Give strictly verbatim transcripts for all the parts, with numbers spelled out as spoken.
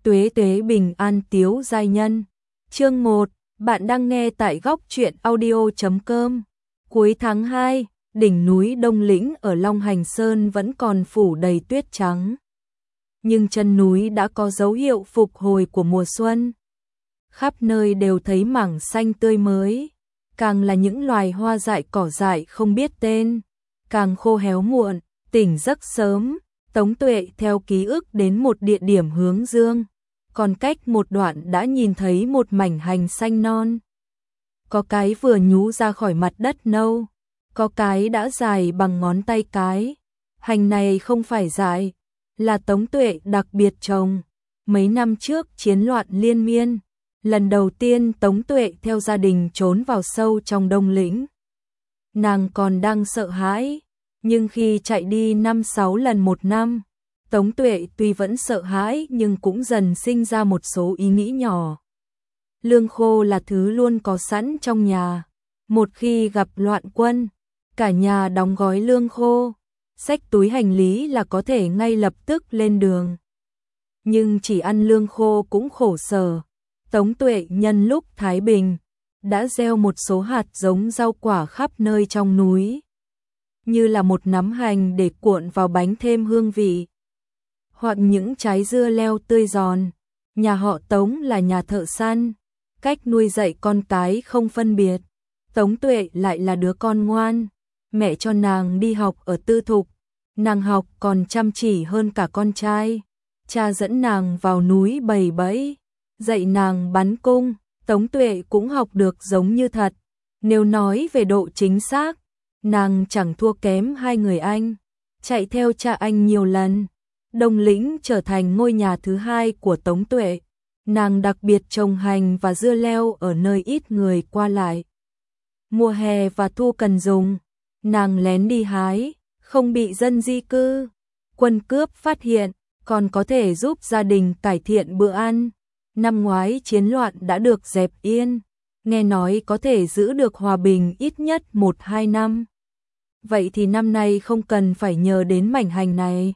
Tuế tuế bình an tiếu giai nhân. Chương một, bạn đang nghe tại góc truyện audio chấm com. Cuối tháng hai, đỉnh núi Đông Lĩnh ở Long Hành Sơn vẫn còn phủ đầy tuyết trắng. Nhưng chân núi đã có dấu hiệu phục hồi của mùa xuân. Khắp nơi đều thấy mảng xanh tươi mới, càng là những loài hoa dại cỏ dại không biết tên, càng khô héo muộn, tỉnh giấc sớm. Tống Tuệ theo ký ức đến một địa điểm hướng dương, còn cách một đoạn đã nhìn thấy một mảnh hành xanh non. Có cái vừa nhú ra khỏi mặt đất nâu, có cái đã dài bằng ngón tay cái. Hành này không phải dại, là Tống Tuệ đặc biệt trồng. Mấy năm trước chiến loạn liên miên, lần đầu tiên Tống Tuệ theo gia đình trốn vào sâu trong Đông Lĩnh. Nàng còn đang sợ hãi, nhưng khi chạy đi năm sáu lần một năm, Tống Tuệ tuy vẫn sợ hãi nhưng cũng dần sinh ra một số ý nghĩ nhỏ. Lương khô là thứ luôn có sẵn trong nhà. Một khi gặp loạn quân, cả nhà đóng gói lương khô, xách túi hành lý là có thể ngay lập tức lên đường. Nhưng chỉ ăn lương khô cũng khổ sở. Tống Tuệ nhân lúc thái bình, đã gieo một số hạt giống rau quả khắp nơi trong núi, như là một nắm hành để cuộn vào bánh thêm hương vị, hoặc những trái dưa leo tươi giòn. Nhà họ Tống là nhà thợ săn, cách nuôi dạy con cái không phân biệt. Tống Tuệ lại là đứa con ngoan, mẹ cho nàng đi học ở tư thục, nàng học còn chăm chỉ hơn cả con trai. Cha dẫn nàng vào núi bày bẫy, dạy nàng bắn cung, Tống Tuệ cũng học được giống như thật. Nếu nói về độ chính xác, nàng chẳng thua kém hai người anh, chạy theo cha anh nhiều lần. Đông Lĩnh trở thành ngôi nhà thứ hai của Tống Tuệ. Nàng đặc biệt trồng hành và dưa leo ở nơi ít người qua lại. Mùa hè và thu cần dùng, nàng lén đi hái, không bị dân di cư, quân cướp phát hiện, còn có thể giúp gia đình cải thiện bữa ăn. Năm ngoái chiến loạn đã được dẹp yên, nghe nói có thể giữ được hòa bình ít nhất một hai năm. Vậy thì năm nay không cần phải nhờ đến mảnh hành này.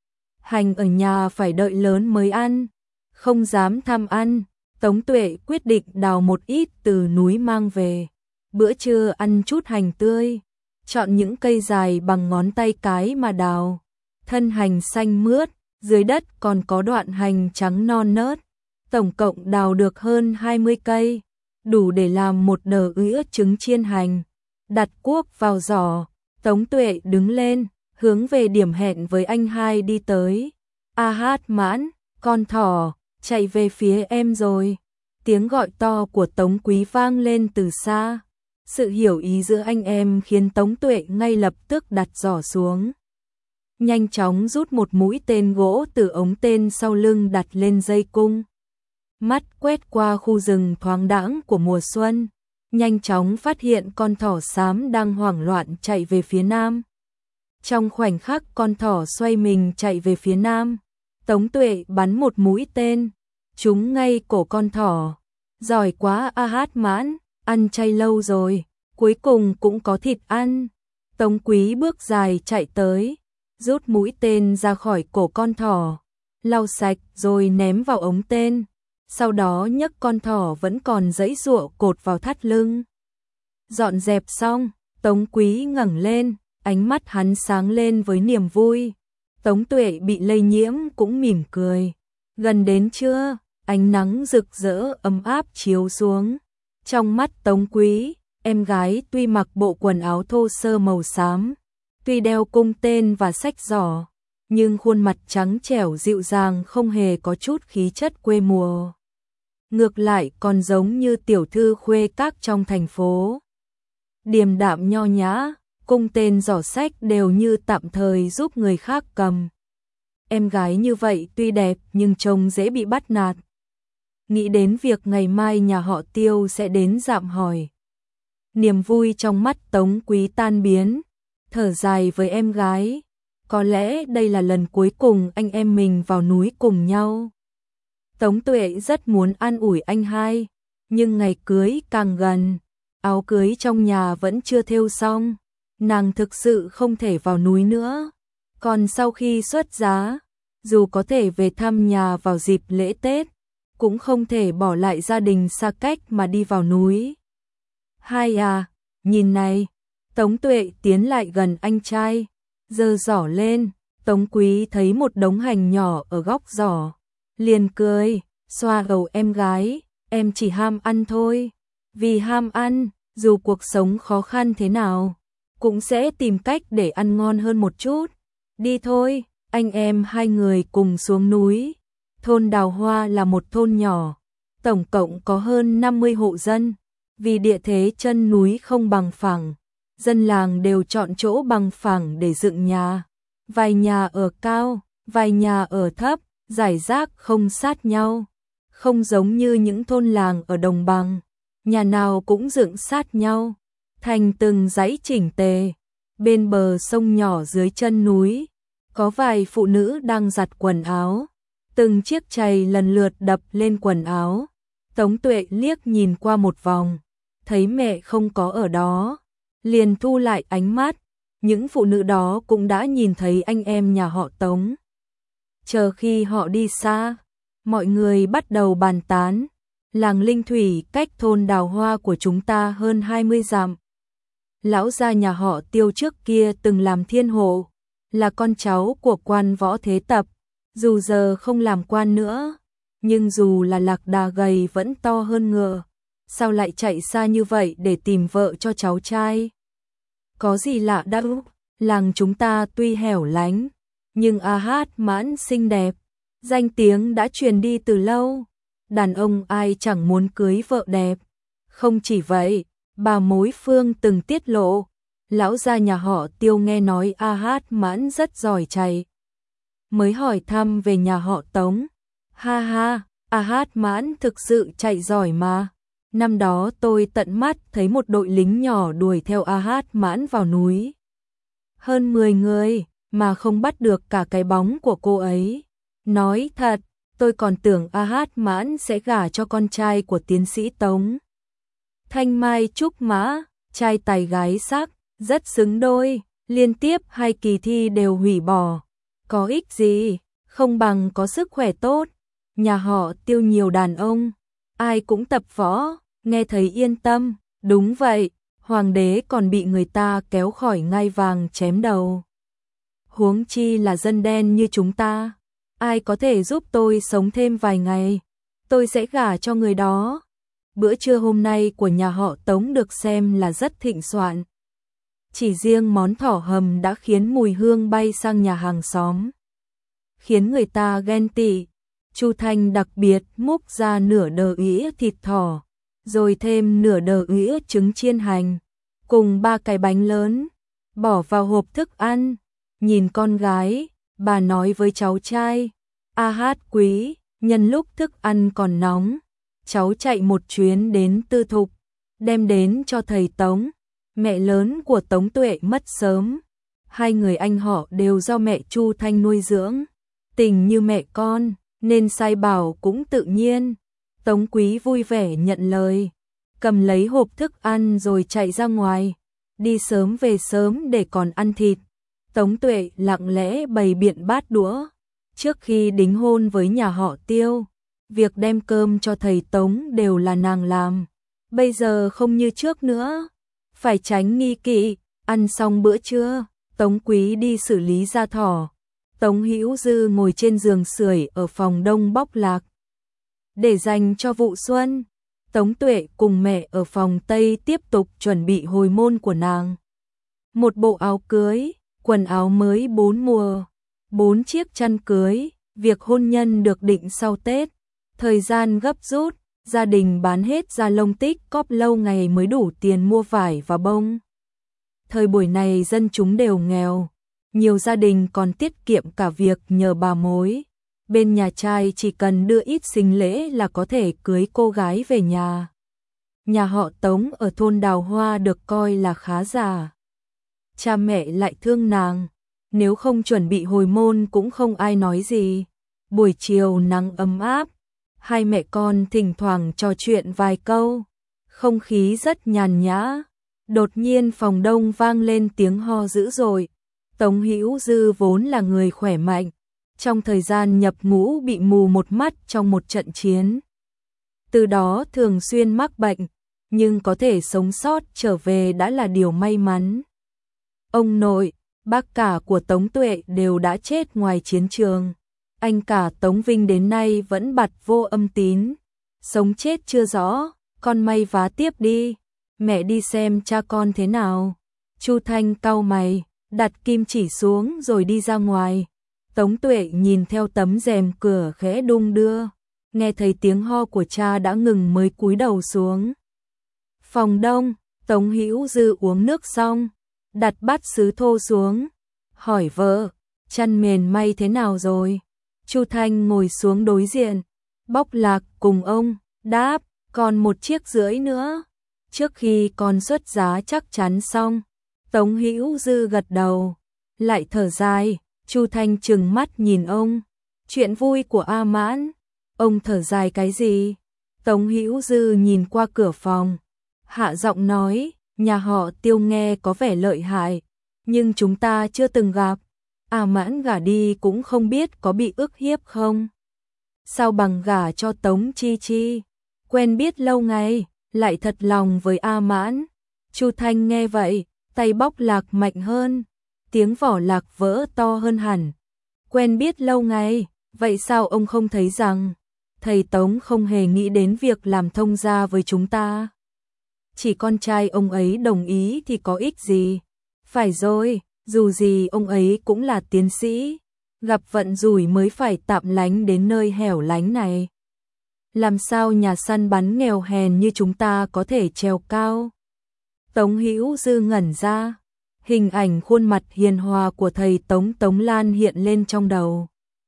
Hành ở nhà phải đợi lớn mới ăn, không dám tham ăn. Tống Tuệ quyết định đào một ít từ núi mang về. Bữa trưa ăn chút hành tươi, chọn những cây dài bằng ngón tay cái mà đào. Thân hành xanh mướt, dưới đất còn có đoạn hành trắng non nớt. Tổng cộng đào được hơn hai mươi cây, đủ để làm một nồi ứa trứng chiên hành. Đặt cuốc vào giỏ, Tống Tuệ đứng lên, hướng về điểm hẹn với anh hai đi tới. A Hát Mãn, con thỏ, chạy về phía em rồi. Tiếng gọi to của Tống Quý vang lên từ xa. Sự hiểu ý giữa anh em khiến Tống Tuệ ngay lập tức đặt giỏ xuống. Nhanh chóng rút một mũi tên gỗ từ ống tên sau lưng đặt lên dây cung. Mắt quét qua khu rừng thoáng đãng của mùa xuân, nhanh chóng phát hiện con thỏ xám đang hoảng loạn chạy về phía nam. Trong khoảnh khắc con thỏ xoay mình chạy về phía nam, Tống Tuệ bắn một mũi tên, trúng ngay cổ con thỏ. Giỏi quá A Hát Mãn, ăn chay lâu rồi, cuối cùng cũng có thịt ăn. Tống Quý bước dài chạy tới, rút mũi tên ra khỏi cổ con thỏ, lau sạch rồi ném vào ống tên. Sau đó nhấc con thỏ vẫn còn giãy giụa cột vào thắt lưng. Dọn dẹp xong, Tống Quý ngẩng lên, ánh mắt hắn sáng lên với niềm vui. Tống Tuệ bị lây nhiễm cũng mỉm cười. Gần đến trưa, ánh nắng rực rỡ ấm áp chiếu xuống. Trong mắt Tống Quý, em gái tuy mặc bộ quần áo thô sơ màu xám, tuy đeo cung tên và xách giỏ, nhưng khuôn mặt trắng trẻo dịu dàng không hề có chút khí chất quê mùa. Ngược lại còn giống như tiểu thư khuê các trong thành phố. Điềm đạm nho nhã, cung tên giỏ sách đều như tạm thời giúp người khác cầm. Em gái như vậy tuy đẹp nhưng trông dễ bị bắt nạt. Nghĩ đến việc ngày mai nhà họ Tiêu sẽ đến dạm hỏi, niềm vui trong mắt Tống Quý tan biến, thở dài với em gái. Có lẽ đây là lần cuối cùng anh em mình vào núi cùng nhau. Tống Tuệ rất muốn an ủi anh hai, nhưng ngày cưới càng gần, áo cưới trong nhà vẫn chưa thêu xong, nàng thực sự không thể vào núi nữa. Còn sau khi xuất giá, dù có thể về thăm nhà vào dịp lễ Tết, cũng không thể bỏ lại gia đình xa cách mà đi vào núi. Hai à, nhìn này, Tống Tuệ tiến lại gần anh trai, giơ giỏ lên, Tống Quý thấy một đống hành nhỏ ở góc giỏ, liền cười, xoa đầu em gái, em chỉ ham ăn thôi, vì ham ăn, dù cuộc sống khó khăn thế nào, cũng sẽ tìm cách để ăn ngon hơn một chút. Đi thôi, anh em hai người cùng xuống núi. Thôn Đào Hoa là một thôn nhỏ, tổng cộng có hơn năm mươi hộ dân. Vì địa thế chân núi không bằng phẳng, dân làng đều chọn chỗ bằng phẳng để dựng nhà. Vài nhà ở cao, vài nhà ở thấp, rải rác không sát nhau. Không giống như những thôn làng ở đồng bằng, nhà nào cũng dựng sát nhau, thành từng dãy chỉnh tề. Bên bờ sông nhỏ dưới chân núi, có vài phụ nữ đang giặt quần áo. Từng chiếc chày lần lượt đập lên quần áo. Tống Tuệ liếc nhìn qua một vòng, thấy mẹ không có ở đó, liền thu lại ánh mắt. Những phụ nữ đó cũng đã nhìn thấy anh em nhà họ Tống. Chờ khi họ đi xa, mọi người bắt đầu bàn tán. Làng Linh Thủy cách thôn Đào Hoa của chúng ta hơn hai mươi dặm. Lão gia nhà họ Tiêu trước kia từng làm thiên hộ, là con cháu của quan Võ Thế Tập, dù giờ không làm quan nữa, nhưng dù là lạc đà gầy vẫn to hơn ngựa, sao lại chạy xa như vậy để tìm vợ cho cháu trai? Có gì lạ đâu, làng chúng ta tuy hẻo lánh, nhưng A Hát Mãn xinh đẹp, danh tiếng đã truyền đi từ lâu, đàn ông ai chẳng muốn cưới vợ đẹp. Không chỉ vậy, bà mối Phương từng tiết lộ, lão gia nhà họ Tiêu nghe nói A Hát Mãn rất giỏi chạy, mới hỏi thăm về nhà họ Tống. Ha ha, A Hát Mãn thực sự chạy giỏi mà. Năm đó tôi tận mắt thấy một đội lính nhỏ đuổi theo A Hát Mãn vào núi. Hơn mười người mà không bắt được cả cái bóng của cô ấy. Nói thật, tôi còn tưởng A Hát Mãn sẽ gả cho con trai của tiến sĩ Tống. Thanh Mai Trúc Mã, trai tài gái sắc, rất xứng đôi, liên tiếp hai kỳ thi đều hủy bỏ. Có ích gì, không bằng có sức khỏe tốt. Nhà họ Tiêu nhiều đàn ông, ai cũng tập võ, nghe thấy yên tâm. Đúng vậy, hoàng đế còn bị người ta kéo khỏi ngai vàng chém đầu. Huống chi là dân đen như chúng ta, ai có thể giúp tôi sống thêm vài ngày, tôi sẽ gả cho người đó. Bữa trưa hôm nay của nhà họ Tống được xem là rất thịnh soạn. Chỉ riêng món thỏ hầm đã khiến mùi hương bay sang nhà hàng xóm, khiến người ta ghen tị. Chu Thanh đặc biệt múc ra nửa đờ ĩa thịt thỏ, rồi thêm nửa đờ ĩa trứng chiên hành, cùng ba cái bánh lớn, bỏ vào hộp thức ăn. Nhìn con gái, bà nói với cháu trai, A Hát Quý, nhân lúc thức ăn còn nóng, cháu chạy một chuyến đến Tư Thục, đem đến cho thầy Tống. Mẹ lớn của Tống Tuệ mất sớm, hai người anh họ đều do mẹ Chu Thanh nuôi dưỡng, tình như mẹ con, nên sai bảo cũng tự nhiên. Tống Quý vui vẻ nhận lời, cầm lấy hộp thức ăn rồi chạy ra ngoài, đi sớm về sớm để còn ăn thịt. Tống Tuệ lặng lẽ bày biện bát đũa. Trước khi đính hôn với nhà họ Tiêu, việc đem cơm cho thầy Tống đều là nàng làm. Bây giờ không như trước nữa, phải tránh nghi kỵ. Ăn xong bữa trưa, Tống Quý đi xử lý da thỏ. Tống Hữu Dư ngồi trên giường sưởi ở phòng đông bóc lạc, để dành cho vụ xuân. Tống Tuệ cùng mẹ ở phòng Tây tiếp tục chuẩn bị hồi môn của nàng. Một bộ áo cưới, quần áo mới bốn mùa, bốn chiếc chăn cưới. Việc hôn nhân được định sau Tết, thời gian gấp rút, gia đình bán hết da lông tích cóp lâu ngày mới đủ tiền mua vải và bông. Thời buổi này dân chúng đều nghèo, nhiều gia đình còn tiết kiệm cả việc nhờ bà mối. Bên nhà trai chỉ cần đưa ít sinh lễ là có thể cưới cô gái về nhà. Nhà họ Tống ở thôn Đào Hoa được coi là khá giả. Cha mẹ lại thương nàng, nếu không chuẩn bị hồi môn cũng không ai nói gì. Buổi chiều nắng ấm áp, hai mẹ con thỉnh thoảng trò chuyện vài câu, không khí rất nhàn nhã. Đột nhiên phòng đông vang lên tiếng ho dữ dội. Tống Hữu Dư vốn là người khỏe mạnh, trong thời gian nhập ngũ bị mù một mắt trong một trận chiến. Từ đó thường xuyên mắc bệnh, nhưng có thể sống sót trở về đã là điều may mắn. Ông nội, bác cả của Tống Tuệ đều đã chết ngoài chiến trường. Anh cả Tống Vinh đến nay vẫn bặt vô âm tín. Sống chết chưa rõ, con may vá tiếp đi. Mẹ đi xem cha con thế nào. Chu Thanh cau mày, đặt kim chỉ xuống rồi đi ra ngoài. Tống Tuệ nhìn theo tấm rèm cửa khẽ đung đưa. Nghe thấy tiếng ho của cha đã ngừng mới cúi đầu xuống. Phòng đông, Tống Hữu Dư uống nước xong, đặt bát sứ thô xuống, hỏi vợ, chăn mền may thế nào rồi? Chu Thanh ngồi xuống đối diện, Bóc Lạc cùng ông, đáp, còn một chiếc rưỡi nữa, trước khi con xuất giá chắc chắn xong. Tống Hữu Dư gật đầu, lại thở dài, Chu Thanh trừng mắt nhìn ông, chuyện vui của A Mãn, ông thở dài cái gì? Tống Hữu Dư nhìn qua cửa phòng, hạ giọng nói, nhà họ Tiêu nghe có vẻ lợi hại, nhưng chúng ta chưa từng gặp. A Mãn gả đi cũng không biết có bị ức hiếp không. Sao bằng gả cho Tống Chi Chi, quen biết lâu ngày, lại thật lòng với A Mãn. Chu Thanh nghe vậy, tay Bóc Lạc mạnh hơn, tiếng vỏ lạc vỡ to hơn hẳn. Quen biết lâu ngày, vậy sao ông không thấy rằng thầy Tống không hề nghĩ đến việc làm thông gia với chúng ta? Chỉ con trai ông ấy đồng ý thì có ích gì? Phải rồi, dù gì ông ấy cũng là tiến sĩ, gặp vận rủi mới phải tạm lánh đến nơi hẻo lánh này. Làm sao nhà săn bắn nghèo hèn như chúng ta có thể trèo cao? Tống Hữu Dư ngẩn ra, hình ảnh khuôn mặt hiền hòa của thầy Tống Tống Lan hiện lên trong đầu.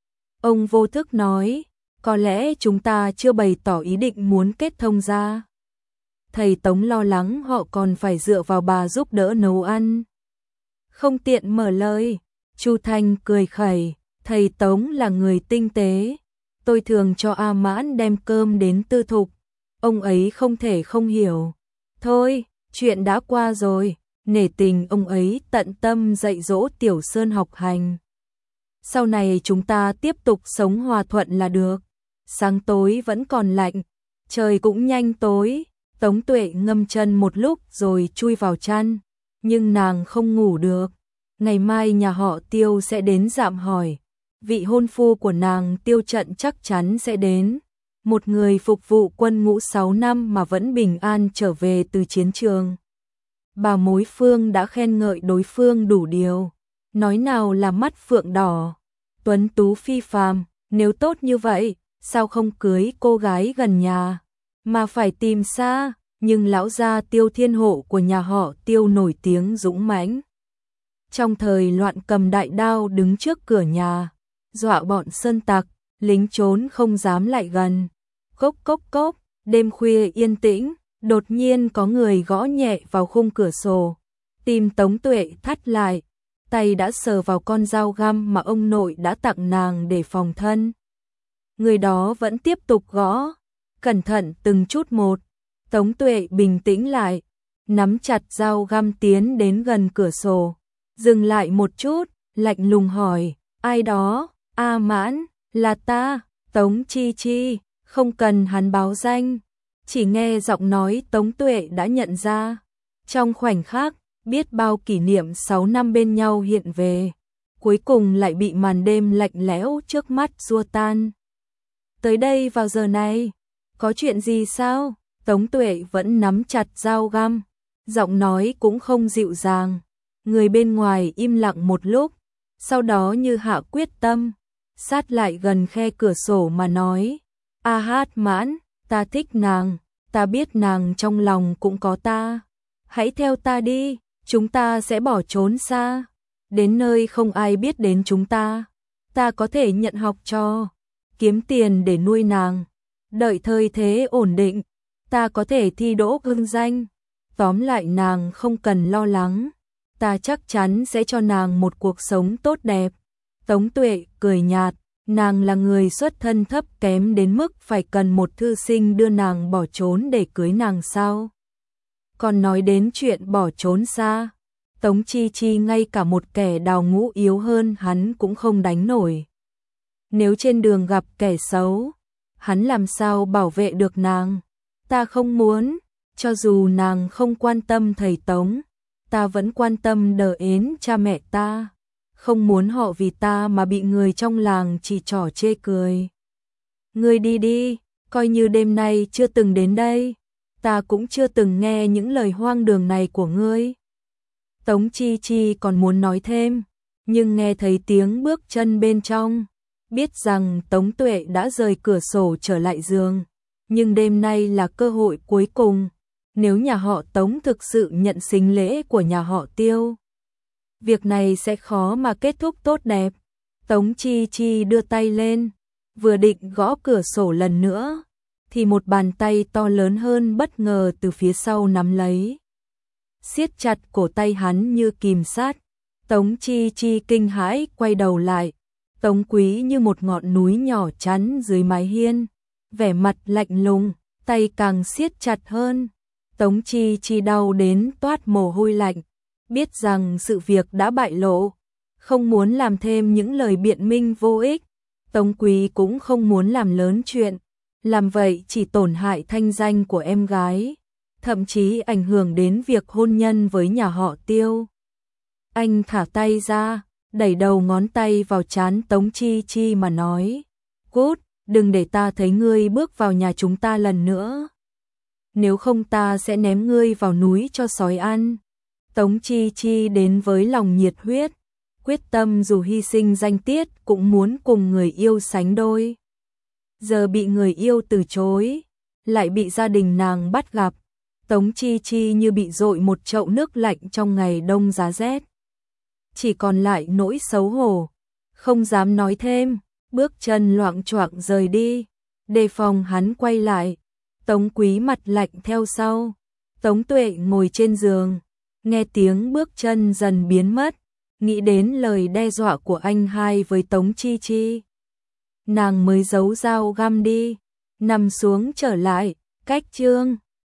Ông vô thức nói, có lẽ chúng ta chưa bày tỏ ý định muốn kết thông gia. Thầy Tống lo lắng họ còn phải dựa vào bà giúp đỡ nấu ăn. Không tiện mở lời, Chu Thanh cười khẩy, thầy Tống là người tinh tế. Tôi thường cho A Mãn đem cơm đến tư thục, ông ấy không thể không hiểu. Thôi, chuyện đã qua rồi, nể tình ông ấy tận tâm dạy dỗ Tiểu Sơn học hành. Sau này chúng ta tiếp tục sống hòa thuận là được. Sáng tối vẫn còn lạnh, trời cũng nhanh tối. Tống Tuệ ngâm chân một lúc rồi chui vào chăn, nhưng nàng không ngủ được. Ngày mai nhà họ Tiêu sẽ đến dạm hỏi, vị hôn phu của nàng Tiêu Trận chắc chắn sẽ đến. Một người phục vụ quân ngũ sáu năm mà vẫn bình an trở về từ chiến trường. Bà mối Phương đã khen ngợi đối phương đủ điều, nói nào là mắt phượng đỏ, tuấn tú phi phàm, nếu tốt như vậy, sao không cưới cô gái gần nhà, mà phải tìm xa. Nhưng lão gia Tiêu Thiên Hộ của nhà họ Tiêu nổi tiếng dũng mãnh. Trong thời loạn cầm đại đao đứng trước cửa nhà, dọa bọn sơn tặc, lính trốn không dám lại gần. Cốc cốc cốc, đêm khuya yên tĩnh, đột nhiên có người gõ nhẹ vào khung cửa sổ. Tim Tống Tuệ thắt lại, tay đã sờ vào con dao găm mà ông nội đã tặng nàng để phòng thân. Người đó vẫn tiếp tục gõ, cẩn thận từng chút một. Tống Tuệ bình tĩnh lại, nắm chặt dao găm tiến đến gần cửa sổ, dừng lại một chút, lạnh lùng hỏi, ai đó? A Mãn, là ta, Tống Chi Chi, không cần hắn báo danh, chỉ nghe giọng nói Tống Tuệ đã nhận ra. Trong khoảnh khắc, biết bao kỷ niệm sáu năm bên nhau hiện về, cuối cùng lại bị màn đêm lạnh lẽo trước mắt xua tan. Tới đây vào giờ này, có chuyện gì sao? Tống Tuệ vẫn nắm chặt dao găm, giọng nói cũng không dịu dàng. Người bên ngoài im lặng một lúc, sau đó như hạ quyết tâm, sát lại gần khe cửa sổ mà nói, A Hát Mãn, ta thích nàng, ta biết nàng trong lòng cũng có ta. Hãy theo ta đi, chúng ta sẽ bỏ trốn xa, đến nơi không ai biết đến chúng ta. Ta có thể nhận học trò, kiếm tiền để nuôi nàng, đợi thời thế ổn định. Ta có thể thi đỗ hưng danh, tóm lại nàng không cần lo lắng, ta chắc chắn sẽ cho nàng một cuộc sống tốt đẹp. Tống Tuệ cười nhạt, nàng là người xuất thân thấp kém đến mức phải cần một thư sinh đưa nàng bỏ trốn để cưới nàng sao? Còn nói đến chuyện bỏ trốn xa, Tống Chi Chi ngay cả một kẻ đào ngũ yếu hơn hắn cũng không đánh nổi. Nếu trên đường gặp kẻ xấu, hắn làm sao bảo vệ được nàng? Ta không muốn, cho dù nàng không quan tâm thầy Tống, ta vẫn quan tâm đờ ến cha mẹ ta, không muốn họ vì ta mà bị người trong làng chỉ trỏ chê cười. Ngươi đi đi, coi như đêm nay chưa từng đến đây, ta cũng chưa từng nghe những lời hoang đường này của ngươi. Tống Chi Chi còn muốn nói thêm, nhưng nghe thấy tiếng bước chân bên trong, biết rằng Tống Tuệ đã rời cửa sổ trở lại giường, nhưng đêm nay là cơ hội cuối cùng, nếu nhà họ Tống thực sự nhận sính lễ của nhà họ Tiêu, việc này sẽ khó mà kết thúc tốt đẹp. Tống Chi Chi đưa tay lên, vừa định gõ cửa sổ lần nữa, thì một bàn tay to lớn hơn bất ngờ từ phía sau nắm lấy, siết chặt cổ tay hắn như kìm sát. Tống Chi Chi kinh hãi quay đầu lại, Tống Quý như một ngọn núi nhỏ chắn dưới mái hiên, vẻ mặt lạnh lùng, tay càng siết chặt hơn. Tống Chi Chi đau đến toát mồ hôi lạnh, biết rằng sự việc đã bại lộ, không muốn làm thêm những lời biện minh vô ích. Tống Quý cũng không muốn làm lớn chuyện, làm vậy chỉ tổn hại thanh danh của em gái, thậm chí ảnh hưởng đến việc hôn nhân với nhà họ Tiêu. Anh thả tay ra, đẩy đầu ngón tay vào trán Tống Chi Chi mà nói, cút, đừng để ta thấy ngươi bước vào nhà chúng ta lần nữa. Nếu không ta sẽ ném ngươi vào núi cho sói ăn. Tống Chi Chi đến với lòng nhiệt huyết, quyết tâm dù hy sinh danh tiết cũng muốn cùng người yêu sánh đôi. Giờ bị người yêu từ chối, lại bị gia đình nàng bắt gặp, Tống Chi Chi như bị dội một chậu nước lạnh trong ngày đông giá rét. Chỉ còn lại nỗi xấu hổ, không dám nói thêm, bước chân loạng choạng rời đi, đề phòng hắn quay lại. Tống Quý mặt lạnh theo sau, Tống Tuệ ngồi trên giường, nghe tiếng bước chân dần biến mất, nghĩ đến lời đe dọa của anh hai với Tống Chi Chi. Nàng mới giấu dao găm đi, nằm xuống trở lại, cách chương.